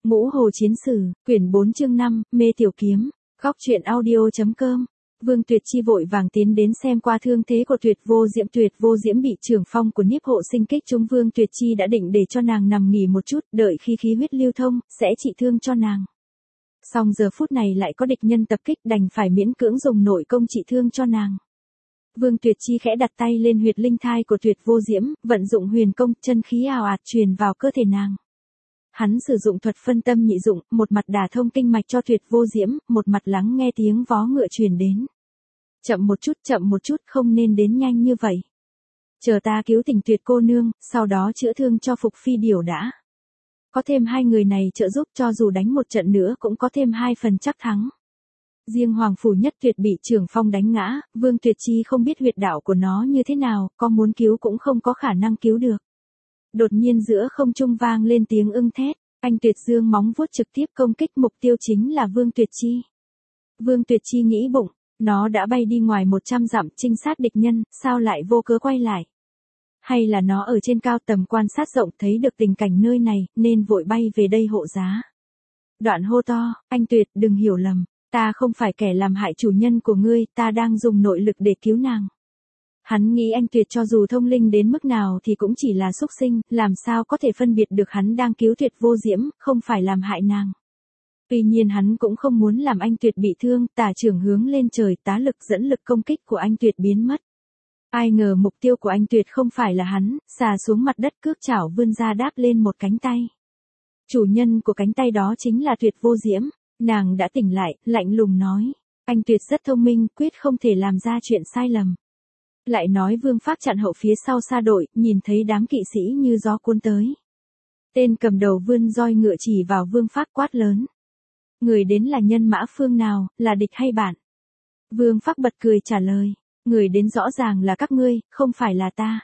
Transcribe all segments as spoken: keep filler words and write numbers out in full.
Ngũ Hồ Chiến Sử, quyển bốn chương năm, Mê Tiểu Kiếm, góc truyện audio.com. Vương Tuyệt Chi vội vàng tiến đến xem qua thương thế của Tuyệt Vô Diễm. Tuyệt Vô Diễm bị trưởng phong của Niếp Hộ Sinh kích trúng. Vương Tuyệt Chi đã định để cho nàng nằm nghỉ một chút, đợi khi khí huyết lưu thông, sẽ trị thương cho nàng. Song giờ phút này lại có địch nhân tập kích, đành phải miễn cưỡng dùng nội công trị thương cho nàng. Vương Tuyệt Chi khẽ đặt tay lên huyệt linh thai của Tuyệt Vô Diễm, vận dụng huyền công, chân khí ào ạt truyền vào cơ thể nàng. Hắn sử dụng thuật phân tâm nhị dụng, một mặt đả thông kinh mạch cho Tuyệt Vô Diễm, một mặt lắng nghe tiếng vó ngựa truyền đến. Chậm một chút, chậm một chút, không nên đến nhanh như vậy. Chờ ta cứu Tình Tuyệt cô nương, sau đó chữa thương cho Phục Phi Điểu đã. Có thêm hai người này trợ giúp, cho dù đánh một trận nữa cũng có thêm hai phần chắc thắng. Riêng Hoàng Phủ Nhất Tuyệt bị trưởng phong đánh ngã, Vương Tuyệt Chi không biết huyệt đạo của nó như thế nào, có muốn cứu cũng không có khả năng cứu được. Đột nhiên giữa không trung vang lên tiếng ưng thét, anh Tuyệt dương móng vuốt trực tiếp công kích, mục tiêu chính là Vương Tuyệt Chi. Vương Tuyệt Chi nghĩ bụng, nó đã bay đi ngoài một trăm dặm trinh sát địch nhân, sao lại vô cớ quay lại? Hay là nó ở trên cao tầm quan sát rộng thấy được tình cảnh nơi này, nên vội bay về đây hộ giá. Đoạn hô to, anh Tuyệt đừng hiểu lầm, ta không phải kẻ làm hại chủ nhân của ngươi, ta đang dùng nội lực để cứu nàng. Hắn nghĩ anh Tuyệt cho dù thông linh đến mức nào thì cũng chỉ là súc sinh, làm sao có thể phân biệt được hắn đang cứu Tuyệt Vô Diễm, không phải làm hại nàng. Tuy nhiên hắn cũng không muốn làm anh Tuyệt bị thương, tả trưởng hướng lên trời, tá lực dẫn lực công kích của anh Tuyệt biến mất. Ai ngờ mục tiêu của anh Tuyệt không phải là hắn, xà xuống mặt đất cước chảo vươn ra đáp lên một cánh tay. Chủ nhân của cánh tay đó chính là Tuyệt Vô Diễm, nàng đã tỉnh lại, lạnh lùng nói, anh Tuyệt rất thông minh, quyết không thể làm ra chuyện sai lầm. Lại nói Vương Phác chặn hậu phía sau xa đội, nhìn thấy đám kỵ sĩ như gió cuốn tới. Tên cầm đầu vươn roi ngựa chỉ vào Vương Phác quát lớn. Người đến là nhân mã phương nào, là địch hay bạn? Vương Phác bật cười trả lời, người đến rõ ràng là các ngươi, không phải là ta.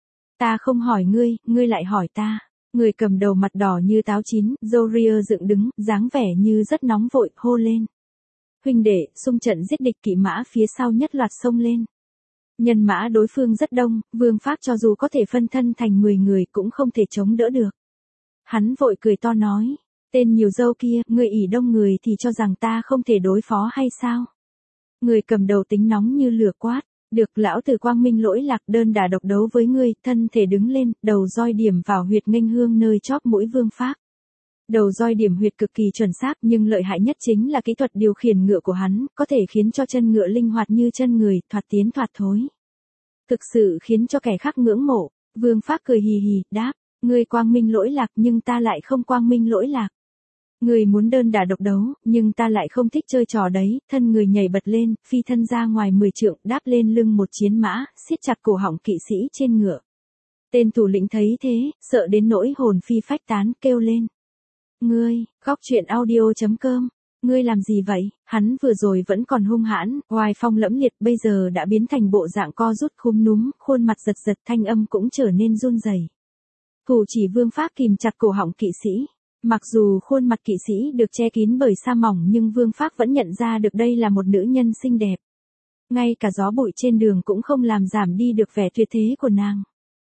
Ta không hỏi ngươi, ngươi lại hỏi ta. Người cầm đầu mặt đỏ như táo chín, râu ria dựng đứng, dáng vẻ như rất nóng vội, hô lên. Huynh đệ, xung trận giết địch, kỵ mã phía sau nhất loạt xông lên. Nhân mã đối phương rất đông, Vương Phác cho dù có thể phân thân thành mười người cũng không thể chống đỡ được. Hắn vội cười to nói, tên nhiều dâu kia, ngươi ỷ đông người thì cho rằng ta không thể đối phó hay sao? Người cầm đầu tính nóng như lửa quát, được lão tử quang minh lỗi lạc, đơn đả độc đấu với ngươi, thân thể đứng lên, đầu roi điểm vào huyệt nghênh hương nơi chóp mũi Vương Phác. Đầu roi điểm huyệt cực kỳ chuẩn xác, nhưng lợi hại nhất chính là kỹ thuật điều khiển ngựa của hắn, có thể khiến cho chân ngựa linh hoạt như chân người, thoạt tiến thoạt thối. Thực sự khiến cho kẻ khác ngưỡng mộ. Vương Phác cười hì hì, đáp, ngươi quang minh lỗi lạc nhưng ta lại không quang minh lỗi lạc. Ngươi muốn đơn đả độc đấu, nhưng ta lại không thích chơi trò đấy. Thân người nhảy bật lên, phi thân ra ngoài mười trượng, đáp lên lưng một chiến mã, siết chặt cổ họng kỵ sĩ trên ngựa. Tên thủ lĩnh thấy thế, sợ đến nỗi hồn phi phách tán, kêu lên. Ngươi, góc truyện audio.com, ngươi làm gì vậy? Hắn vừa rồi vẫn còn hung hãn, oai phong lẫm liệt, bây giờ đã biến thành bộ dạng co rút khúm núm, khuôn mặt giật giật, thanh âm cũng trở nên run rẩy. Thủ chỉ Vương Phác kìm chặt cổ họng kỵ sĩ. Mặc dù khuôn mặt kỵ sĩ được che kín bởi sa mỏng nhưng Vương Phác vẫn nhận ra được đây là một nữ nhân xinh đẹp. Ngay cả gió bụi trên đường cũng không làm giảm đi được vẻ tuyệt thế của nàng.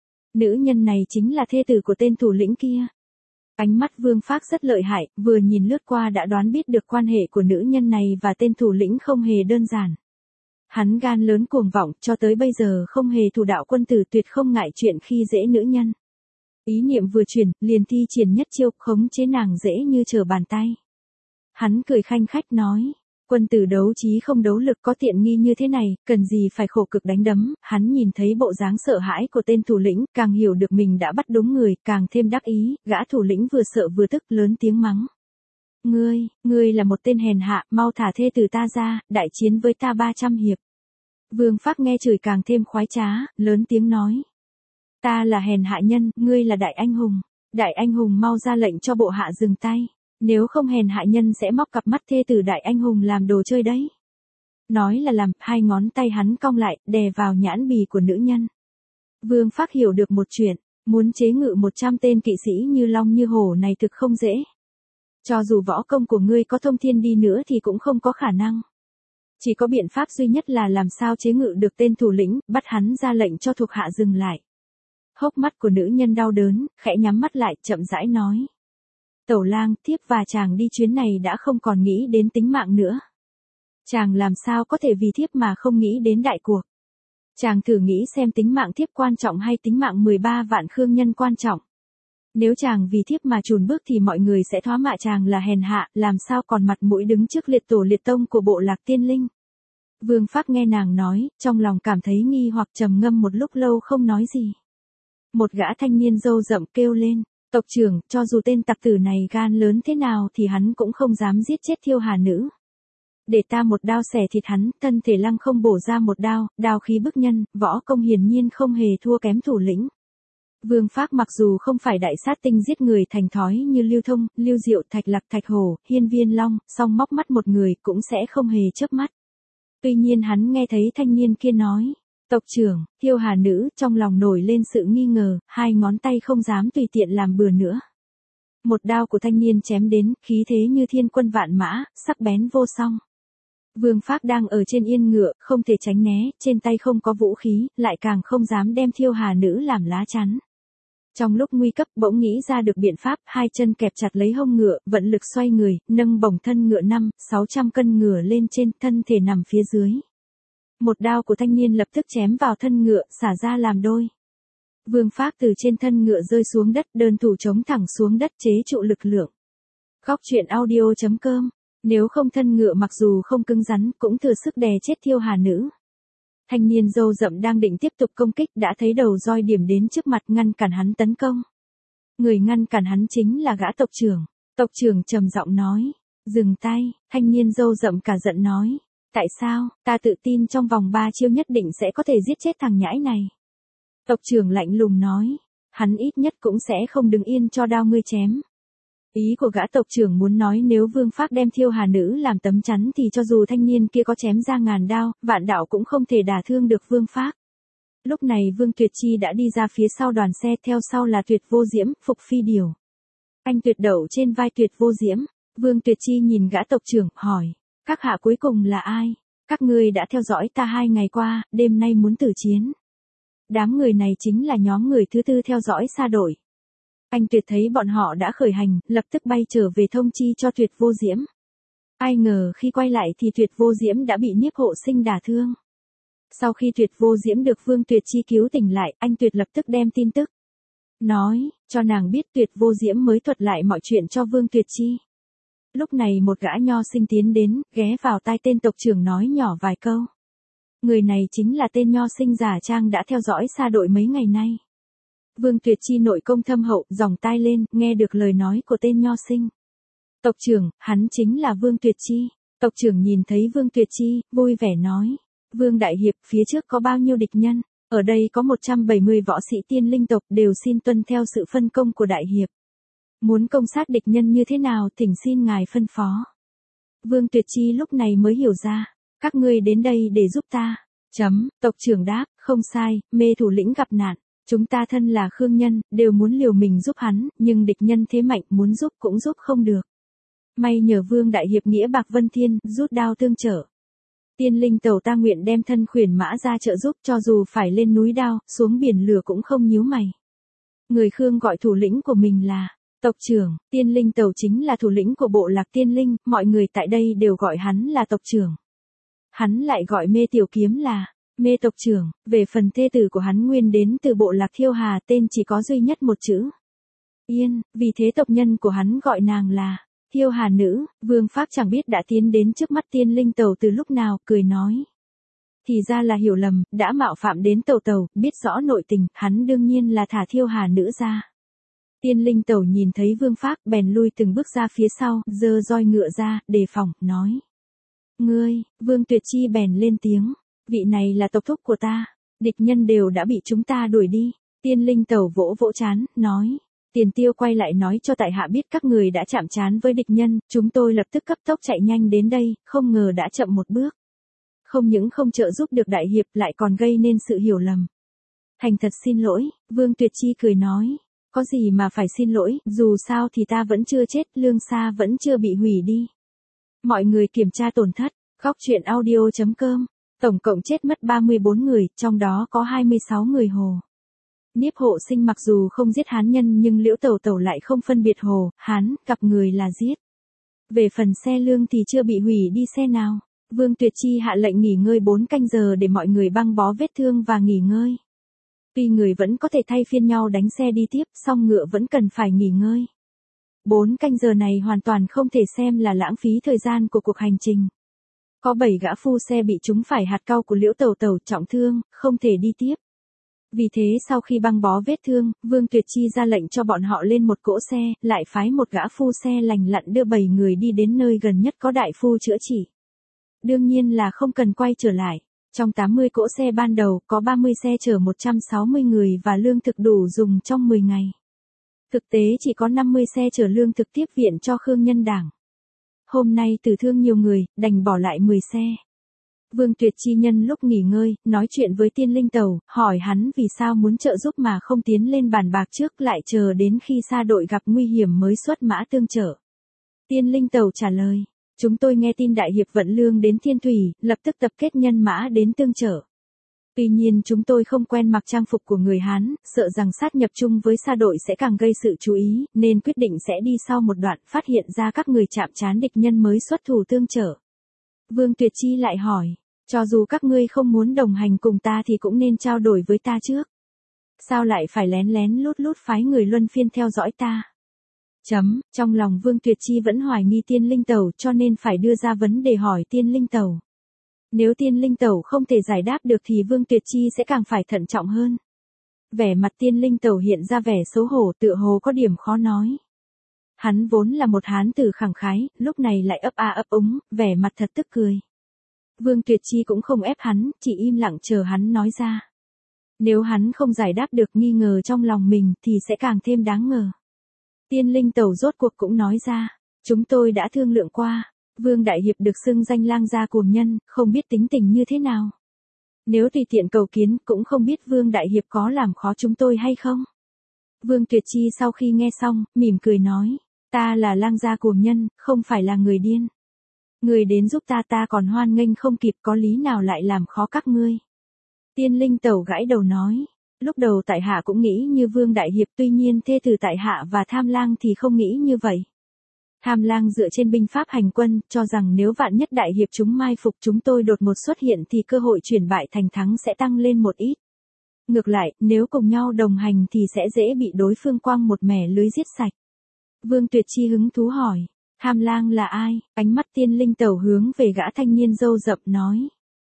Nữ nhân này chính là thê tử của tên thủ lĩnh kia. Ánh mắt Vương Phác rất lợi hại, vừa nhìn lướt qua đã đoán biết được quan hệ của nữ nhân này và tên thủ lĩnh không hề đơn giản. Hắn gan lớn cuồng vọng, cho tới bây giờ không hề thủ đạo quân tử, tuyệt không ngại chuyện khi dễ nữ nhân. Ý niệm vừa chuyển, liền thi triển nhất chiêu, khống chế nàng dễ như trở bàn tay. Hắn cười khanh khách nói, quân tử đấu trí không đấu lực, có tiện nghi như thế này, cần gì phải khổ cực đánh đấm. Hắn nhìn thấy bộ dáng sợ hãi của tên thủ lĩnh, càng hiểu được mình đã bắt đúng người, càng thêm đắc ý. Gã thủ lĩnh vừa sợ vừa tức, lớn tiếng mắng. Ngươi, ngươi là một tên hèn hạ, mau thả thê tử ta ra, đại chiến với ta ba trăm hiệp. Vương Phác nghe chửi càng thêm khoái trá, lớn tiếng nói. Ta là hèn hạ nhân, ngươi là đại anh hùng. Đại anh hùng mau ra lệnh cho bộ hạ dừng tay. Nếu không hèn hạ nhân sẽ móc cặp mắt thê tử đại anh hùng làm đồ chơi đấy. Nói là làm, hai ngón tay hắn cong lại, đè vào nhãn bì của nữ nhân. Vương Phác hiểu được một chuyện, muốn chế ngự một trăm tên kỵ sĩ như long như hổ này thực không dễ. Cho dù võ công của ngươi có thông thiên đi nữa thì cũng không có khả năng. Chỉ có biện pháp duy nhất là làm sao chế ngự được tên thủ lĩnh, bắt hắn ra lệnh cho thuộc hạ dừng lại. Hốc mắt của nữ nhân đau đớn, khẽ nhắm mắt lại, chậm rãi nói. Tẩu lang, thiếp và chàng đi chuyến này đã không còn nghĩ đến tính mạng nữa. Chàng làm sao có thể vì thiếp mà không nghĩ đến đại cuộc. Chàng thử nghĩ xem tính mạng thiếp quan trọng hay tính mạng mười ba vạn khương nhân quan trọng. Nếu chàng vì thiếp mà chùn bước thì mọi người sẽ thoá mạ chàng là hèn hạ, làm sao còn mặt mũi đứng trước liệt tổ liệt tông của bộ lạc tiên linh. Vương Phác nghe nàng nói, trong lòng cảm thấy nghi hoặc trầm ngâm một lúc lâu không nói gì. Một gã thanh niên râu rậm kêu lên, tộc trưởng, cho dù tên tặc tử này gan lớn thế nào thì hắn cũng không dám giết chết Thiêu Hà nữ. Để ta một đao xẻ thịt hắn. Thân thể Lăng Không bổ ra một đao, đao khí bức nhân, võ công hiển nhiên không hề thua kém thủ lĩnh. Vương Phác mặc dù không phải đại sát tinh giết người thành thói như Lưu Thông, Lưu Diệu, Thạch Lạc, Thạch Hổ, Hiên Viên Long, song móc mắt một người cũng sẽ không hề chớp mắt. Tuy nhiên hắn nghe thấy thanh niên kia nói, tộc trưởng, Thiêu Hà nữ, trong lòng nổi lên sự nghi ngờ, hai ngón tay không dám tùy tiện làm bừa nữa. Một đao của thanh niên chém đến, khí thế như thiên quân vạn mã, sắc bén vô song. Vương Phác đang ở trên yên ngựa, không thể tránh né, trên tay không có vũ khí, lại càng không dám đem Thiêu Hà nữ làm lá chắn. Trong lúc nguy cấp bỗng nghĩ ra được biện pháp, hai chân kẹp chặt lấy hông ngựa, vận lực xoay người, nâng bổng thân ngựa năm, sáu trăm cân ngựa lên trên, thân thể nằm phía dưới. Một đao của thanh niên lập tức chém vào thân ngựa, xả ra làm đôi. Vương Phác từ trên thân ngựa rơi xuống đất, đơn thủ chống thẳng xuống đất chế trụ lực lượng. Góc truyện audio chấm com. Nếu không thân ngựa mặc dù không cứng rắn, cũng thừa sức đè chết Thiêu Hà nữ. Thanh niên râu rậm đang định tiếp tục công kích đã thấy đầu roi điểm đến trước mặt ngăn cản hắn tấn công. Người ngăn cản hắn chính là gã tộc trưởng. Tộc trưởng trầm giọng nói, dừng tay. Thanh niên râu rậm cả giận nói, tại sao, ta tự tin trong vòng ba chiêu nhất định sẽ có thể giết chết thằng nhãi này. Tộc trưởng lạnh lùng nói, hắn ít nhất cũng sẽ không đứng yên cho đao ngươi chém. Ý của gã tộc trưởng muốn nói nếu Vương Phác đem Thiêu Hà nữ làm tấm chắn thì cho dù thanh niên kia có chém ra ngàn đao, vạn đạo cũng không thể đả thương được Vương Phác. Lúc này Vương Tuyệt Chi đã đi ra phía sau đoàn xe, theo sau là Tuyệt Vô Diễm, Phục Phi Điều. Anh Tuyệt đậu trên vai Tuyệt Vô Diễm. Vương Tuyệt Chi nhìn gã tộc trưởng, hỏi, các hạ cuối cùng là ai? Các ngươi đã theo dõi ta hai ngày qua, đêm nay muốn tử chiến. Đám người này chính là nhóm người thứ tư theo dõi xa đội. Anh Tuyệt thấy bọn họ đã khởi hành, lập tức bay trở về thông chi cho Tuyệt Vô Diễm. Ai ngờ khi quay lại thì Tuyệt Vô Diễm đã bị Niếp Hộ Sinh đả thương. Sau khi Tuyệt Vô Diễm được Vương Tuyệt Chi cứu tỉnh lại, anh Tuyệt lập tức đem tin tức nói cho nàng biết. Tuyệt Vô Diễm mới thuật lại mọi chuyện cho Vương Tuyệt Chi. Lúc này một gã nho sinh tiến đến, ghé vào tai tên tộc trưởng nói nhỏ vài câu. Người này chính là tên nho sinh giả trang đã theo dõi xa đội mấy ngày nay. Vương Tuyệt Chi nội công thâm hậu, dòng tai lên, nghe được lời nói của tên nho sinh. Tộc trưởng, hắn chính là Vương Tuyệt Chi. Tộc trưởng nhìn thấy Vương Tuyệt Chi, vui vẻ nói. Vương Đại Hiệp, phía trước có bao nhiêu địch nhân? Ở đây có một trăm bảy mươi võ sĩ tiên linh tộc, đều xin tuân theo sự phân công của Đại Hiệp. Muốn công sát địch nhân như thế nào, thỉnh xin ngài phân phó. Vương Tuyệt Chi lúc này mới hiểu ra. Các ngươi đến đây để giúp ta. Chấm, tộc trưởng đáp, không sai, mê thủ lĩnh gặp nạn. Chúng ta thân là khương nhân, đều muốn liều mình giúp hắn, nhưng địch nhân thế mạnh, muốn giúp cũng giúp không được. May nhờ Vương Đại Hiệp nghĩa bạc vân thiên, rút đao tương trợ. Tiên linh tàu ta nguyện đem thân khuyển mã ra trợ giúp, cho dù phải lên núi đao, xuống biển lửa cũng không nhíu mày. Người Khương gọi thủ lĩnh của mình là tộc trưởng. Tiên linh tàu chính là thủ lĩnh của bộ lạc tiên linh, mọi người tại đây đều gọi hắn là tộc trưởng. Hắn lại gọi Mê Tiểu Kiếm là Mê tộc trưởng. Về phần thê tử của hắn nguyên đến từ bộ lạc Thiêu Hà, tên chỉ có duy nhất một chữ Yên, vì thế tộc nhân của hắn gọi nàng là Thiêu Hà nữ. Vương Phác chẳng biết đã tiến đến trước mắt tiên linh tàu từ lúc nào, cười nói. Thì ra là hiểu lầm, đã mạo phạm đến tàu tàu, biết rõ nội tình, hắn đương nhiên là thả Thiêu Hà nữ ra. Tiên linh tàu nhìn thấy Vương Phác, bèn lui từng bước ra phía sau, giơ roi ngựa ra, đề phòng, nói. Ngươi, Vương Tuyệt Chi bèn lên tiếng. Vị này là tộc thúc của ta. Địch nhân đều đã bị chúng ta đuổi đi. Tiên linh tàu vỗ vỗ chán, nói. Tiền Tiêu quay lại nói cho tại hạ biết các người đã chạm trán với địch nhân, chúng tôi lập tức cấp tốc chạy nhanh đến đây, không ngờ đã chậm một bước. Không những không trợ giúp được đại hiệp, lại còn gây nên sự hiểu lầm. Thành thật xin lỗi. Vương Tuyệt Chi cười nói. Có gì mà phải xin lỗi, dù sao thì ta vẫn chưa chết, lương xa vẫn chưa bị hủy đi. Mọi người kiểm tra tổn thất. Góc truyện audio chấm com. Tổng cộng chết mất ba mươi bốn người, trong đó có hai mươi sáu người Hồ. Niếp Hộ Sinh mặc dù không giết Hán nhân nhưng Liễu Tẩu Tẩu lại không phân biệt Hồ, Hán, cặp người là giết. Về phần xe lương thì chưa bị hủy đi xe nào. Vương Tuyệt Chi hạ lệnh nghỉ ngơi bốn canh giờ để mọi người băng bó vết thương và nghỉ ngơi. Tuy người vẫn có thể thay phiên nhau đánh xe đi tiếp, song ngựa vẫn cần phải nghỉ ngơi. Bốn canh giờ này hoàn toàn không thể xem là lãng phí thời gian của cuộc hành trình. Có bảy gã phu xe bị trúng phải hạt cau của Liễu Tẩu Tẩu trọng thương, không thể đi tiếp. Vì thế sau khi băng bó vết thương, Vương Tuyệt Chi ra lệnh cho bọn họ lên một cỗ xe, lại phái một gã phu xe lành lặn đưa bảy người đi đến nơi gần nhất có đại phu chữa trị. Đương nhiên là không cần quay trở lại. Trong tám mươi cỗ xe ban đầu có ba mươi xe chở một trăm sáu mươi người và lương thực đủ dùng trong mười ngày. Thực tế chỉ có năm mươi xe chở lương thực tiếp viện cho Khương Nhân Đảng. Hôm nay tử thương nhiều người, đành bỏ lại mười xe. Vương Tuyệt Chi nhân lúc nghỉ ngơi, nói chuyện với Tiên Linh Tẩu, hỏi hắn vì sao muốn trợ giúp mà không tiến lên bàn bạc trước lại chờ đến khi xa đội gặp nguy hiểm mới xuất mã tương trợ. Tiên Linh Tẩu trả lời, chúng tôi nghe tin Đại Hiệp vận lương đến Thiên Thủy, lập tức tập kết nhân mã đến tương trợ. Tuy nhiên chúng tôi không quen mặc trang phục của người Hán, sợ rằng sát nhập chung với sa đội sẽ càng gây sự chú ý, nên quyết định sẽ đi sau một đoạn phát hiện ra các người chạm trán địch nhân mới xuất thủ tương trợ. Vương Tuyệt Chi lại hỏi, cho dù các ngươi không muốn đồng hành cùng ta thì cũng nên trao đổi với ta trước. Sao lại phải lén lén lút lút phái người luân phiên theo dõi ta? Chấm, trong lòng Vương Tuyệt Chi vẫn hoài nghi Tiên Linh Tẩu cho nên phải đưa ra vấn đề hỏi Tiên Linh Tẩu. Nếu Tiên Linh Tẩu không thể giải đáp được thì Vương Tuyệt Chi sẽ càng phải thận trọng hơn. Vẻ mặt Tiên Linh Tẩu hiện ra vẻ xấu hổ tựa hồ có điểm khó nói. Hắn vốn là một hán tử khẳng khái, lúc này lại ấp a ấp úng, vẻ mặt thật tức cười. Vương Tuyệt Chi cũng không ép hắn, chỉ im lặng chờ hắn nói ra. Nếu hắn không giải đáp được nghi ngờ trong lòng mình thì sẽ càng thêm đáng ngờ. Tiên Linh Tẩu rốt cuộc cũng nói ra, chúng tôi đã thương lượng qua, Vương Đại Hiệp được xưng danh lang gia cuồng nhân, không biết tính tình như thế nào. Nếu tùy tiện cầu kiến cũng không biết Vương Đại Hiệp có làm khó chúng tôi hay không. Vương Tuyệt Chi sau khi nghe xong, mỉm cười nói, ta là lang gia cuồng nhân, không phải là người điên. Người đến giúp ta ta còn hoan nghênh không kịp, có lý nào lại làm khó các ngươi. Tiên Linh Tẩu gãi đầu nói, lúc đầu tại hạ cũng nghĩ như Vương Đại Hiệp, tuy nhiên thê tử tại hạ và Tham Lang thì không nghĩ như vậy. Tham Lang dựa trên binh pháp hành quân, cho rằng nếu vạn nhất Đại Hiệp chúng mai phục chúng tôi đột ngột xuất hiện thì cơ hội chuyển bại thành thắng sẽ tăng lên một ít. Ngược lại, nếu cùng nhau đồng hành thì sẽ dễ bị đối phương quăng một mẻ lưới giết sạch. Vương Tuyệt Chi hứng thú hỏi, Tham Lang là ai? Ánh mắt Tiên Linh Tẩu hướng về gã thanh niên râu rậm nói.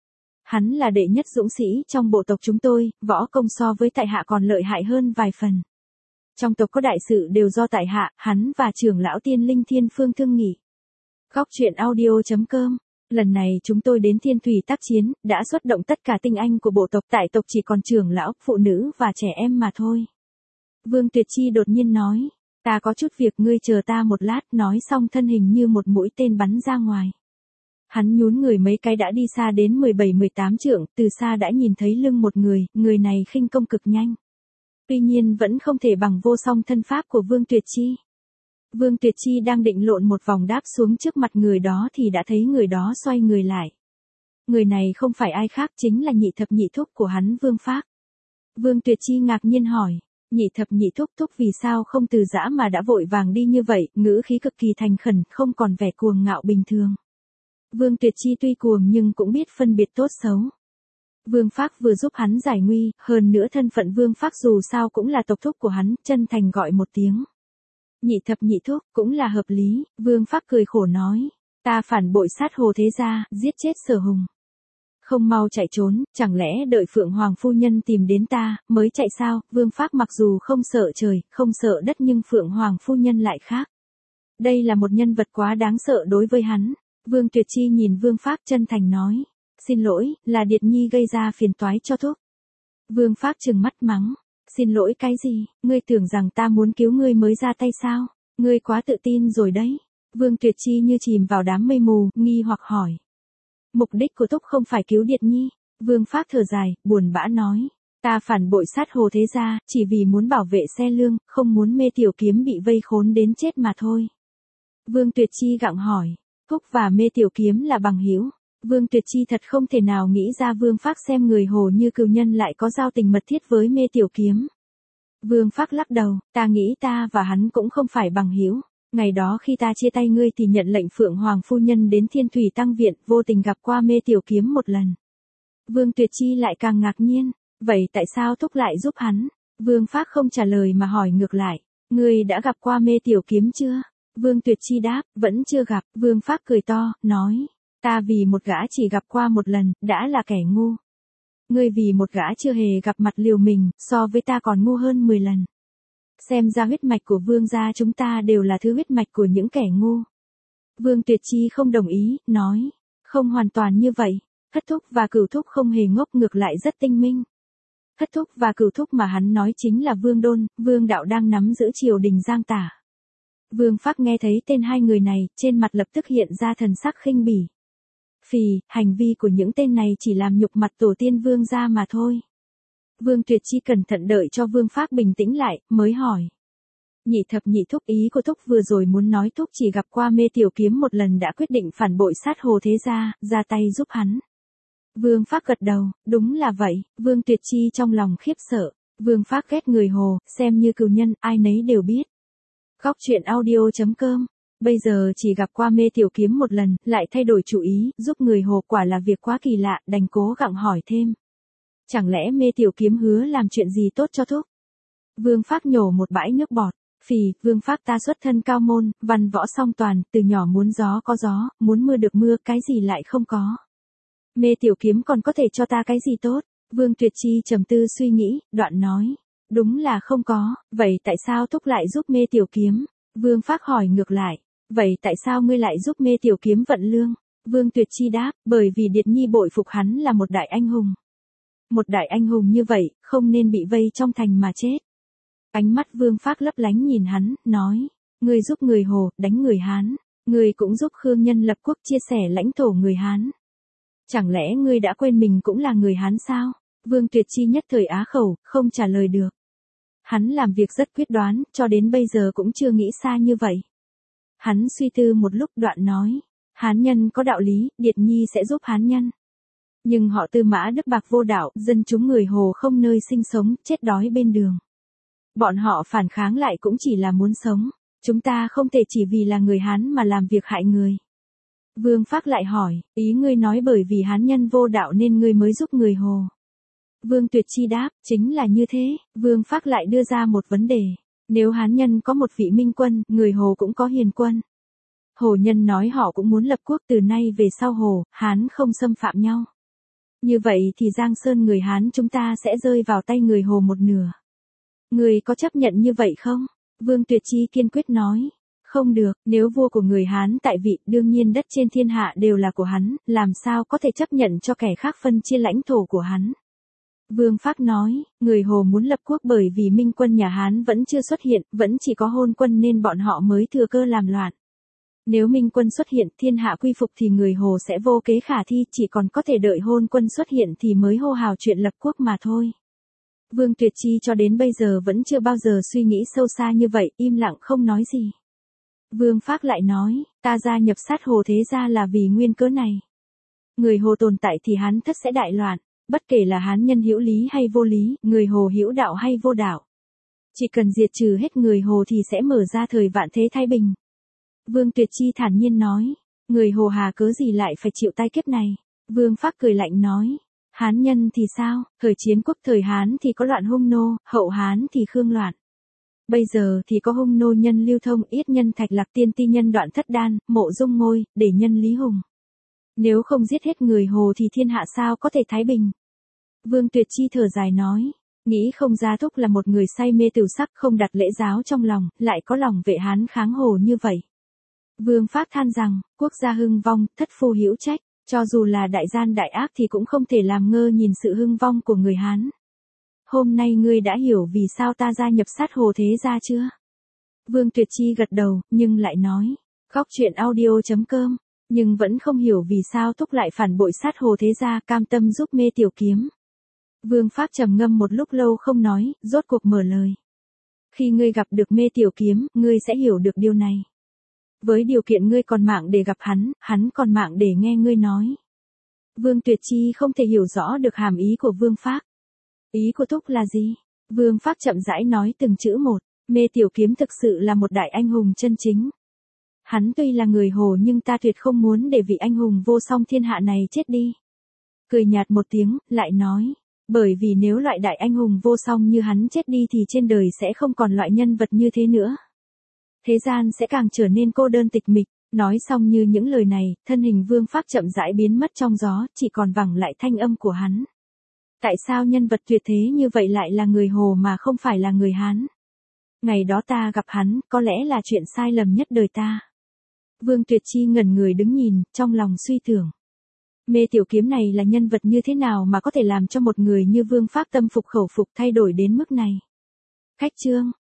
Hắn là đệ nhất dũng sĩ trong bộ tộc chúng tôi, võ công so với tại hạ còn lợi hại hơn vài phần. Trong tộc có đại sự đều do tại hạ, hắn và trưởng lão Tiên Linh Thiên Phương thương nghị. Góc truyện audio chấm com. Lần này chúng tôi đến Thiên Thủy tác chiến, đã xuất động tất cả tinh anh của bộ tộc, tại tộc chỉ còn trưởng lão, phụ nữ và trẻ em mà thôi. Vương Tuyệt Chi đột nhiên nói, ta có chút việc, ngươi chờ ta một lát, nói xong thân hình như một mũi tên bắn ra ngoài. Hắn nhún người mấy cái đã đi xa đến mười bảy mười tám trượng, từ xa đã nhìn thấy lưng một người, người này khinh công cực nhanh. Tuy nhiên vẫn không thể bằng vô song thân pháp của Vương Tuyệt Chi. Vương Tuyệt Chi đang định lộn một vòng đáp xuống trước mặt người đó thì đã thấy người đó xoay người lại. Người này không phải ai khác, chính là nhị thập nhị thúc của hắn Vương Phác. Vương Tuyệt Chi ngạc nhiên hỏi, nhị thập nhị thúc thúc vì sao không từ giã mà đã vội vàng đi như vậy, ngữ khí cực kỳ thành khẩn, không còn vẻ cuồng ngạo bình thường. Vương Tuyệt Chi tuy cuồng nhưng cũng biết phân biệt tốt xấu. Vương Phác vừa giúp hắn giải nguy, hơn nữa thân phận Vương Phác dù sao cũng là tộc thúc của hắn, chân thành gọi một tiếng. Nhị thập nhị thúc, cũng là hợp lý, Vương Phác cười khổ nói, ta phản bội sát Hồ Thế Gia, giết chết Sở Hùng. Không mau chạy trốn, chẳng lẽ đợi Phượng Hoàng phu nhân tìm đến ta, mới chạy sao? Vương Phác mặc dù không sợ trời, không sợ đất nhưng Phượng Hoàng phu nhân lại khác. Đây là một nhân vật quá đáng sợ đối với hắn. Vương Tuyệt Chi nhìn Vương Phác chân thành nói, xin lỗi, là Điệt Nhi gây ra phiền toái cho thúc. Vương Phác trừng mắt mắng, xin lỗi cái gì, ngươi tưởng rằng ta muốn cứu ngươi mới ra tay sao? Ngươi quá tự tin rồi đấy. Vương Tuyệt Chi như chìm vào đám mây mù, nghi hoặc hỏi. Mục đích của thúc không phải cứu Điệt Nhi. Vương Phác thở dài, buồn bã nói, ta phản bội sát Hồ Thế Gia, chỉ vì muốn bảo vệ xe lương, không muốn Mê Tiểu Kiếm bị vây khốn đến chết mà thôi. Vương Tuyệt Chi gặng hỏi, thúc và Mê Tiểu Kiếm là bằng hữu. Vương Tuyệt Chi thật không thể nào nghĩ ra Vương Phác xem người Hồ như cừu nhân lại có giao tình mật thiết với Mê Tiểu Kiếm. Vương Phác lắc đầu, ta nghĩ ta và hắn cũng không phải bằng hữu. Ngày đó khi ta chia tay ngươi thì nhận lệnh Phượng Hoàng phu nhân đến Thiên Thủy Tăng Viện, vô tình gặp qua Mê Tiểu Kiếm một lần. Vương Tuyệt Chi lại càng ngạc nhiên, vậy tại sao Thúc lại giúp hắn? Vương Phác không trả lời mà hỏi ngược lại, ngươi đã gặp qua Mê Tiểu Kiếm chưa? Vương Tuyệt Chi đáp, vẫn chưa gặp. Vương Phác cười to, nói, ta vì một gã chỉ gặp qua một lần, đã là kẻ ngu. Ngươi vì một gã chưa hề gặp mặt liều mình, so với ta còn ngu hơn mười lần. Xem ra huyết mạch của Vương gia chúng ta đều là thứ huyết mạch của những kẻ ngu. Vương Tuyệt Chi không đồng ý, nói, không hoàn toàn như vậy. Thất Thúc và Cửu Thúc không hề ngốc, ngược lại rất tinh minh. Thất Thúc và Cửu Thúc mà hắn nói chính là Vương Đôn, Vương Đạo đang nắm giữ triều đình Giang Tả. Vương Phác nghe thấy tên hai người này, trên mặt lập tức hiện ra thần sắc khinh bỉ. Phì, hành vi của những tên này chỉ làm nhục mặt tổ tiên Vương gia mà thôi. Vương Tuyệt Chi cẩn thận đợi cho Vương Phác bình tĩnh lại, mới hỏi. Nhị thập nhị Thúc, ý của Thúc vừa rồi muốn nói Thúc chỉ gặp qua Mê Tiểu Kiếm một lần đã quyết định phản bội sát Hồ Thế Gia, ra tay giúp hắn. Vương Phác gật đầu, đúng là vậy. Vương Tuyệt Chi trong lòng khiếp sợ. Vương Phác ghét người Hồ, xem như cừu nhân, ai nấy đều biết. Góc truyện audio chấm com. Bây giờ chỉ gặp qua Mê Tiểu Kiếm một lần, lại thay đổi chủ ý, giúp người Hồ, quả là việc quá kỳ lạ, đành cố gắng hỏi thêm. Chẳng lẽ Mê Tiểu Kiếm hứa làm chuyện gì tốt cho Thúc? Vương Phác nhổ một bãi nước bọt. Phì, Vương Phác ta xuất thân cao môn, văn võ song toàn, từ nhỏ muốn gió có gió, muốn mưa được mưa, cái gì lại không có. Mê Tiểu Kiếm còn có thể cho ta cái gì tốt? Vương Tuyệt Chi trầm tư suy nghĩ, đoạn nói. Đúng là không có, vậy tại sao Thúc lại giúp Mê Tiểu Kiếm? Vương Phác hỏi ngược lại. Vậy tại sao ngươi lại giúp Mê Tiểu Kiếm vận lương? Vương Tuyệt Chi đáp, bởi vì Điệt Nhi bội phục hắn là một đại anh hùng. Một đại anh hùng như vậy, không nên bị vây trong thành mà chết. Ánh mắt Vương Phác lấp lánh nhìn hắn, nói. Ngươi giúp người Hồ, đánh người Hán. Ngươi cũng giúp Khương Nhân lập quốc, chia sẻ lãnh thổ người Hán. Chẳng lẽ ngươi đã quên mình cũng là người Hán sao? Vương Tuyệt Chi nhất thời á khẩu, không trả lời được. Hắn làm việc rất quyết đoán, cho đến bây giờ cũng chưa nghĩ xa như vậy. Hắn suy tư một lúc, đoạn nói. Hán nhân có đạo lý, Điệt Nhi sẽ giúp Hán nhân. Nhưng họ Tư Mã Đức bạc vô đạo, dân chúng người Hồ không nơi sinh sống, chết đói bên đường. Bọn họ phản kháng lại cũng chỉ là muốn sống. Chúng ta không thể chỉ vì là người Hán mà làm việc hại người. Vương Phác lại hỏi, ý ngươi nói bởi vì Hán nhân vô đạo nên ngươi mới giúp người Hồ. Vương Tuyệt Chi đáp, chính là như thế. Vương Phác lại đưa ra một vấn đề. Nếu Hán nhân có một vị minh quân, người Hồ cũng có hiền quân. Hồ nhân nói họ cũng muốn lập quốc, từ nay về sau Hồ, Hán không xâm phạm nhau. Như vậy thì Giang Sơn người Hán chúng ta sẽ rơi vào tay người Hồ một nửa. Người có chấp nhận như vậy không? Vương Tuyệt Chi kiên quyết nói. Không được, nếu vua của người Hán tại vị, đương nhiên đất trên thiên hạ đều là của hắn, làm sao có thể chấp nhận cho kẻ khác phân chia lãnh thổ của hắn. Vương Phác nói, người Hồ muốn lập quốc bởi vì minh quân nhà Hán vẫn chưa xuất hiện, vẫn chỉ có hôn quân nên bọn họ mới thừa cơ làm loạn. Nếu minh quân xuất hiện, thiên hạ quy phục thì người Hồ sẽ vô kế khả thi, chỉ còn có thể đợi hôn quân xuất hiện thì mới hô hào chuyện lập quốc mà thôi. Vương Tuyệt Chi cho đến bây giờ vẫn chưa bao giờ suy nghĩ sâu xa như vậy, im lặng không nói gì. Vương Phác lại nói, ta gia nhập sát Hồ Thế Gia là vì nguyên cớ này. Người Hồ tồn tại thì Hán thất sẽ đại loạn, bất kể là Hán nhân hữu lý hay vô lý, người Hồ hữu đạo hay vô đạo. Chỉ cần diệt trừ hết người Hồ thì sẽ mở ra thời vạn thế thái bình. Vương Tuyệt Chi thản nhiên nói, người Hồ hà cớ gì lại phải chịu tai kiếp này? Vương Phác cười lạnh nói, Hán nhân thì sao, thời chiến quốc thời Hán thì có loạn Hung nô, hậu Hán thì Khương loạn. Bây giờ thì có Hung nô nhân Lưu Thông, Yết nhân Thạch Lạc, Tiên Ti nhân Đoạn Thất Đan, Mộ Dung Ngôi, để nhân Lý Hùng. Nếu không giết hết người Hồ thì thiên hạ sao có thể thái bình? Vương Tuyệt Chi thở dài nói, nghĩ không ra Thúc là một người say mê tửu sắc, không đặt lễ giáo trong lòng, lại có lòng vệ Hán kháng Hồ như vậy. Vương Phác than rằng, quốc gia hưng vong, thất phu hữu trách, cho dù là đại gian đại ác thì cũng không thể làm ngơ nhìn sự hưng vong của người Hán. Hôm nay ngươi đã hiểu vì sao ta gia nhập sát Hồ Thế Gia chưa? Vương Tuyệt Chi gật đầu, nhưng lại nói, góc truyện audio chấm com, nhưng vẫn không hiểu vì sao Thúc lại phản bội sát Hồ Thế Gia, cam tâm giúp Mê Tiểu Kiếm. Vương Phác trầm ngâm một lúc lâu không nói, rốt cuộc mở lời. Khi ngươi gặp được Mê Tiểu Kiếm, ngươi sẽ hiểu được điều này. Với điều kiện ngươi còn mạng để gặp hắn, hắn còn mạng để nghe ngươi nói. Vương Tuyệt Chi không thể hiểu rõ được hàm ý của Vương Phác. Ý của Thúc là gì? Vương Phác chậm rãi nói từng chữ một, Mê Tiểu Kiếm thực sự là một đại anh hùng chân chính. Hắn tuy là người Hồ nhưng ta tuyệt không muốn để vị anh hùng vô song thiên hạ này chết đi. Cười nhạt một tiếng, lại nói, bởi vì nếu loại đại anh hùng vô song như hắn chết đi thì trên đời sẽ không còn loại nhân vật như thế nữa. Thế gian sẽ càng trở nên cô đơn tịch mịch. Nói xong như những lời này, thân hình Vương Phác chậm rãi biến mất trong gió, chỉ còn vẳng lại thanh âm của hắn. Tại sao nhân vật tuyệt thế như vậy lại là người Hồ mà không phải là người Hán? Ngày đó ta gặp hắn, có lẽ là chuyện sai lầm nhất đời ta. Vương Tuyệt Chi ngẩn người đứng nhìn, trong lòng suy tưởng. Mê Tiểu Kiếm này là nhân vật như thế nào mà có thể làm cho một người như Vương Phác tâm phục khẩu phục thay đổi đến mức này? Khách chương